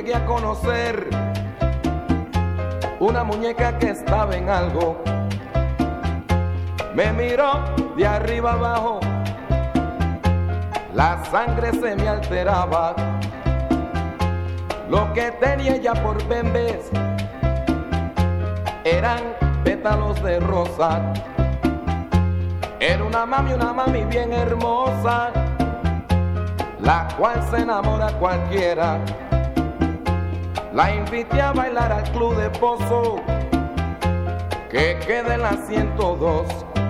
llegué a conocer una muñeca que estaba en algo. Me miró de arriba abajo, la sangre se me alteraba. Lo que tenía ella por bembes eran pétalos de rosa. Era una mami bien hermosa, la cual se enamora cualquiera. La invité a bailar al club de Pozo, que queda en la 102,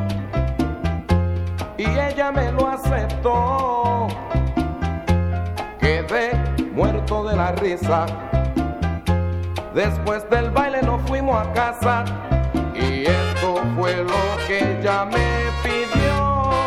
y ella me lo aceptó. Quedé muerto de la risa. Después del baile nos fuimos a casa, y esto fue lo que ella me pidió.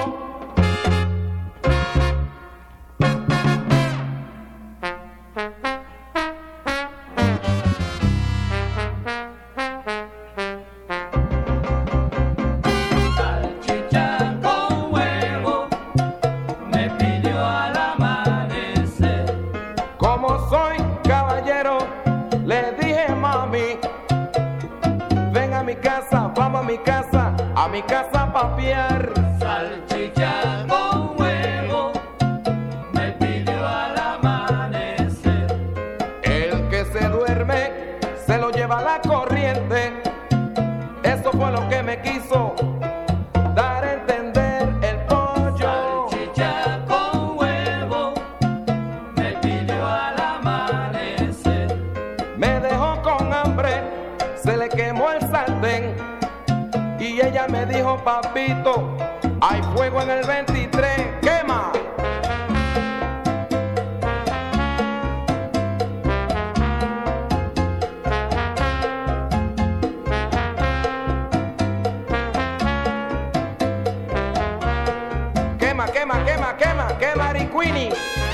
A mi casa a papiar. Salchicha con huevo me pidió al amanecer. El que se duerme se lo lleva la corriente. Eso fue lo que me quiso dar a entender el pollo. Salchicha con huevo me pidió al amanecer. Me dejó con hambre, se le quemó el sartén. Y ella me dijo, papito, hay fuego en el 23, quema. Quema, quema, quema, quema, quema, Riquini.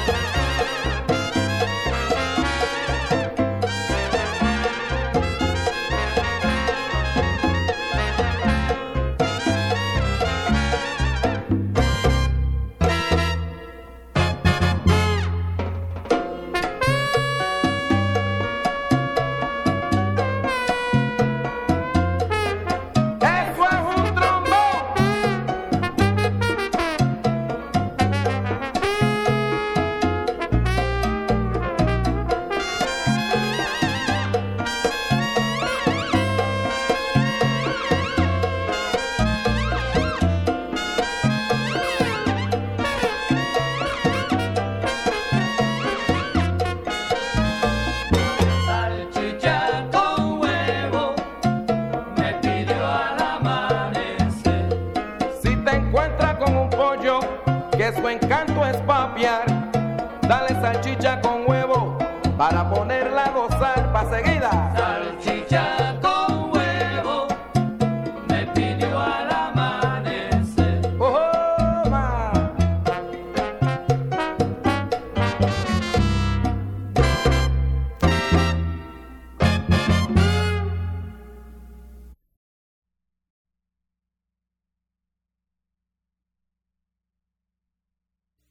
Que su encanto es papiar, dale salchicha con huevo para ponerla a gozar pa' seguida. Salchicha